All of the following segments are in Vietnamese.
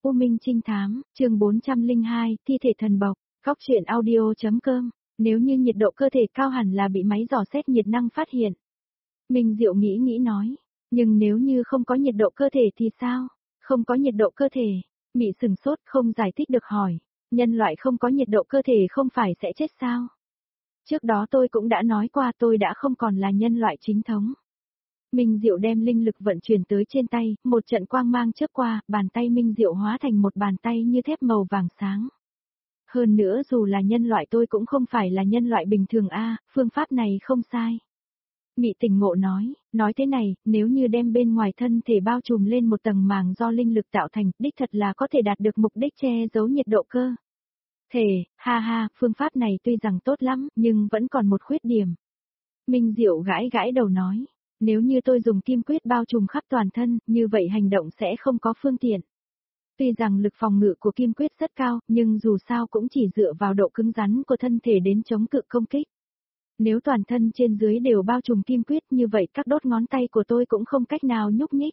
U Minh Trinh Thám, chương 402, Thi thể thần bộc, Góc truyện audio.com. Nếu như nhiệt độ cơ thể cao hẳn là bị máy dò xét nhiệt năng phát hiện. Minh Diệu nghĩ nói, nhưng nếu như không có nhiệt độ cơ thể thì sao? Không có nhiệt độ cơ thể, Mị sừng sốt không giải thích được hỏi, nhân loại không có nhiệt độ cơ thể không phải sẽ chết sao? Trước đó tôi cũng đã nói qua tôi đã không còn là nhân loại chính thống. Minh Diệu đem linh lực vận chuyển tới trên tay, một trận quang mang chớp qua, bàn tay Minh Diệu hóa thành một bàn tay như thép màu vàng sáng. Hơn nữa dù là nhân loại tôi cũng không phải là nhân loại bình thường phương pháp này không sai. Mị tỉnh ngộ nói thế này, nếu như đem bên ngoài thân thể bao trùm lên một tầng màng do linh lực tạo thành, đích thật là có thể đạt được mục đích che giấu nhiệt độ cơ thể, phương pháp này tuy rằng tốt lắm, nhưng vẫn còn một khuyết điểm. Minh Diệu gãi đầu nói, nếu như tôi dùng kim quyết bao trùm khắp toàn thân, như vậy hành động sẽ không có phương tiện. Tuy rằng lực phòng ngự của kim quyết rất cao, nhưng dù sao cũng chỉ dựa vào độ cứng rắn của thân thể đến chống cự công kích. Nếu toàn thân trên dưới đều bao trùm kim quyết như vậy các đốt ngón tay của tôi cũng không cách nào nhúc nhích.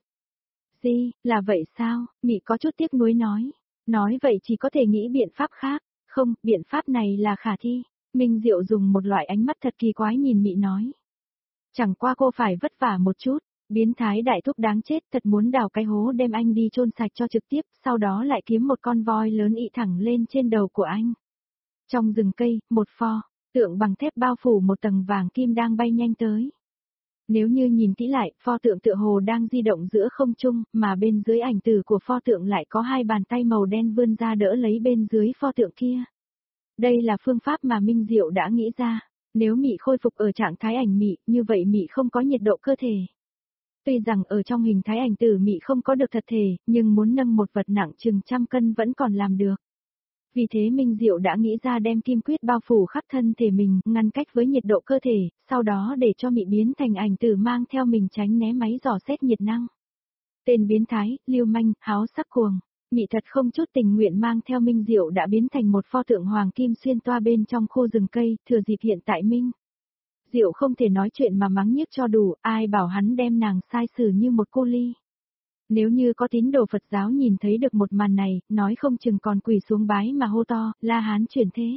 Gì, là vậy sao? Mị có chút tiếc nuối nói vậy chỉ có thể nghĩ biện pháp khác. Không, biện pháp này là khả thi. Minh Diệu dùng một loại ánh mắt thật kỳ quái nhìn Mị nói. Chẳng qua cô phải vất vả một chút, biến thái đại thúc đáng chết thật muốn đào cái hố đem anh đi chôn sạch cho trực tiếp, sau đó lại kiếm một con voi lớn ị thẳng lên trên đầu của anh. Trong rừng cây, một pho tượng bằng thép bao phủ một tầng vàng kim đang bay nhanh tới. Nếu như nhìn kỹ lại, pho tượng tựa hồ đang di động giữa không trung, mà bên dưới ảnh tử của pho tượng lại có hai bàn tay màu đen vươn ra đỡ lấy bên dưới pho tượng kia. Đây là phương pháp mà Minh Diệu đã nghĩ ra. Nếu Mị khôi phục ở trạng thái ảnh Mị, như vậy Mị không có nhiệt độ cơ thể. Tuy rằng ở trong hình thái ảnh tử Mị không có được thật thể, nhưng muốn nâng một vật nặng chừng 100 cân vẫn còn làm được. Vì thế Minh Diệu đã nghĩ ra đem kim quyết bao phủ khắp thân thể mình, ngăn cách với nhiệt độ cơ thể, sau đó để cho Mị biến thành ảnh tử mang theo mình tránh né máy dò xét nhiệt năng. Tên biến thái, lưu manh, háo sắc cuồng. Mị thật không chút tình nguyện mang theo Minh Diệu đã biến thành một pho tượng hoàng kim xuyên toa bên trong khu rừng cây, thừa dịp hiện tại Minh Diệu không thể nói chuyện mà mắng nhiếc cho đủ, ai bảo hắn đem nàng sai xử như một cô ly. Nếu như có tín đồ Phật giáo nhìn thấy được một màn này, nói không chừng còn quỳ xuống bái mà hô to, La Hán chuyển thế.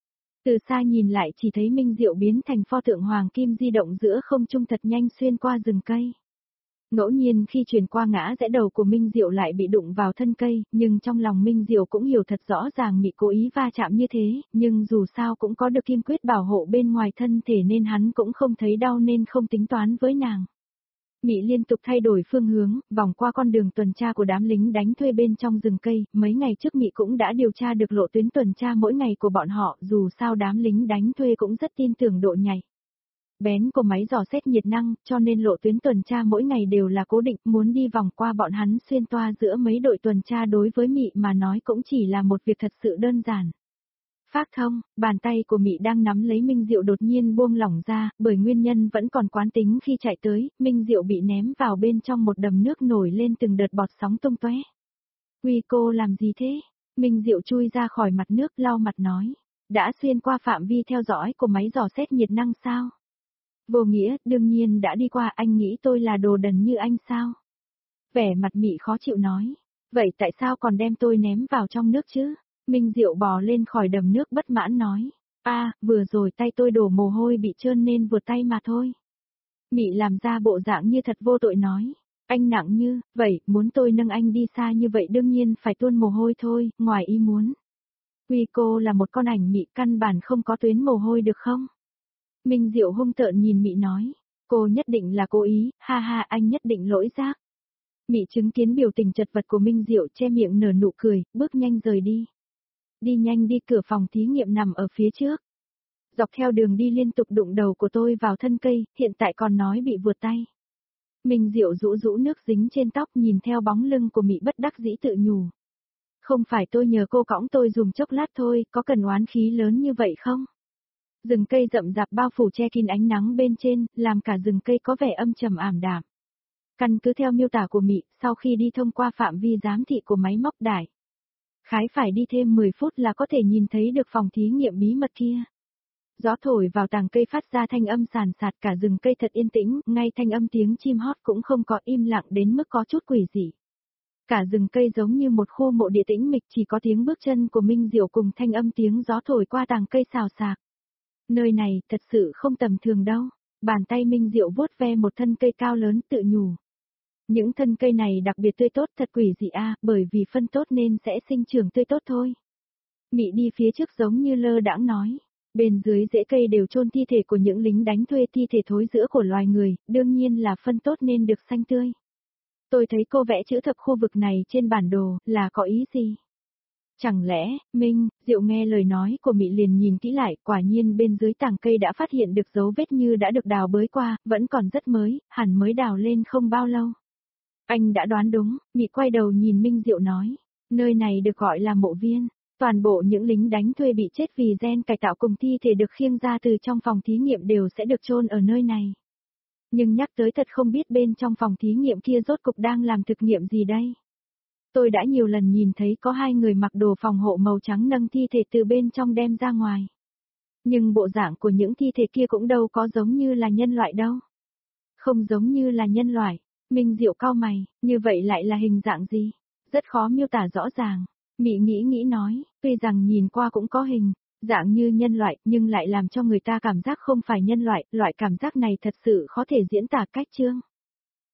Từ xa nhìn lại chỉ thấy Minh Diệu biến thành pho tượng hoàng kim di động giữa không trung thật nhanh xuyên qua rừng cây. Ngẫu nhiên khi truyền qua ngã rẽ đầu của Minh Diệu lại bị đụng vào thân cây, nhưng trong lòng Minh Diệu cũng hiểu thật rõ ràng Mị cố ý va chạm như thế, nhưng dù sao cũng có được kim quyết bảo hộ bên ngoài thân thể nên hắn cũng không thấy đau nên không tính toán với nàng. Mị liên tục thay đổi phương hướng, vòng qua con đường tuần tra của đám lính đánh thuê bên trong rừng cây, mấy ngày trước Mị cũng đã điều tra được lộ tuyến tuần tra mỗi ngày của bọn họ, dù sao đám lính đánh thuê cũng rất tin tưởng độ nhạy bén của máy dò xét nhiệt năng, cho nên lộ tuyến tuần tra mỗi ngày đều là cố định, muốn đi vòng qua bọn hắn xuyên toa giữa mấy đội tuần tra đối với Mị mà nói cũng chỉ là một việc thật sự đơn giản. Phác thông, bàn tay của Mị đang nắm lấy Minh Diệu đột nhiên buông lỏng ra, bởi nguyên nhân vẫn còn quán tính khi chạy tới, Minh Diệu bị ném vào bên trong một đầm nước nổi lên từng đợt bọt sóng tung tóe. Uy cô làm gì thế? Minh Diệu chui ra khỏi mặt nước lau mặt nói, đã xuyên qua phạm vi theo dõi của máy dò xét nhiệt năng sao? Vô nghĩa, đương nhiên đã đi qua, anh nghĩ tôi là đồ đần như anh sao? Vẻ mặt Mị khó chịu nói, vậy tại sao còn đem tôi ném vào trong nước chứ? Minh Diệu bò lên khỏi đầm nước bất mãn nói, vừa rồi tay tôi đổ mồ hôi bị trơn nên vượt tay mà thôi. Mị làm ra bộ dạng như thật vô tội nói, anh nặng như, vậy, muốn tôi nâng anh đi xa như vậy đương nhiên phải tuôn mồ hôi thôi, ngoài ý muốn. Uy cô là một con ảnh Mị căn bản không có tuyến mồ hôi được không? Minh Diệu hung tợn nhìn Mị nói, cô nhất định là cố ý, anh nhất định lỗi giác. Mị chứng kiến biểu tình chật vật của Minh Diệu che miệng nở nụ cười, bước nhanh rời đi. Đi nhanh đi, cửa phòng thí nghiệm nằm ở phía trước. Dọc theo đường đi liên tục đụng đầu của tôi vào thân cây, hiện tại còn nói bị vượt tay. Minh Diệu rũ nước dính trên tóc nhìn theo bóng lưng của Mị bất đắc dĩ tự nhủ. Không phải tôi nhờ cô cõng tôi dùng chốc lát thôi, có cần oán khí lớn như vậy không? Rừng cây rậm rạp bao phủ che kín ánh nắng bên trên, làm cả rừng cây có vẻ âm trầm ảm đạm. Căn cứ theo miêu tả của Mị, sau khi đi thông qua phạm vi giám thị của máy móc đài, khái phải đi thêm 10 phút là có thể nhìn thấy được phòng thí nghiệm bí mật kia. Gió thổi vào tàng cây phát ra thanh âm sàn sạt, cả rừng cây thật yên tĩnh, ngay thanh âm tiếng chim hót cũng không có, im lặng đến mức có chút quỷ dị. Cả rừng cây giống như một khu mộ địa tĩnh mịch, chỉ có tiếng bước chân của Minh Diệu cùng thanh âm tiếng gió thổi qua tàng cây xào xạc. Nơi này thật sự không tầm thường đâu. Bàn tay Minh Diệu vuốt ve một thân cây cao lớn tự nhủ. Những thân cây này đặc biệt tươi tốt, thật quỷ dị a, bởi vì phân tốt nên sẽ sinh trưởng tươi tốt thôi. Mị đi phía trước giống như lơ đãng nói. Bên dưới rễ cây đều chôn thi thể của những lính đánh thuê, thi thể thối rữa của loài người, đương nhiên là phân tốt nên được xanh tươi. Tôi thấy cô vẽ chữ thập khu vực này trên bản đồ, là có ý gì? Chẳng lẽ, Minh, Diệu nghe lời nói của Mị liền nhìn kỹ lại, quả nhiên bên dưới tàng cây đã phát hiện được dấu vết như đã được đào bới qua, vẫn còn rất mới, hẳn mới đào lên không bao lâu. Anh đã đoán đúng, Mị quay đầu nhìn Minh Diệu nói, nơi này được gọi là mộ viên, toàn bộ những lính đánh thuê bị chết vì gen cải tạo cùng thi thể được khiêng ra từ trong phòng thí nghiệm đều sẽ được chôn ở nơi này. Nhưng nhắc tới thật không biết bên trong phòng thí nghiệm kia rốt cục đang làm thực nghiệm gì đây. Tôi đã nhiều lần nhìn thấy có hai người mặc đồ phòng hộ màu trắng nâng thi thể từ bên trong đem ra ngoài. Nhưng bộ dạng của những thi thể kia cũng đâu có giống như là nhân loại đâu. Không giống như là nhân loại. Minh Diệu cau mày, như vậy lại là hình dạng gì? Rất khó miêu tả rõ ràng. Mị nghĩ nói, tuy rằng nhìn qua cũng có hình dạng như nhân loại, nhưng lại làm cho người ta cảm giác không phải nhân loại, loại cảm giác này thật sự khó thể diễn tả cách chương.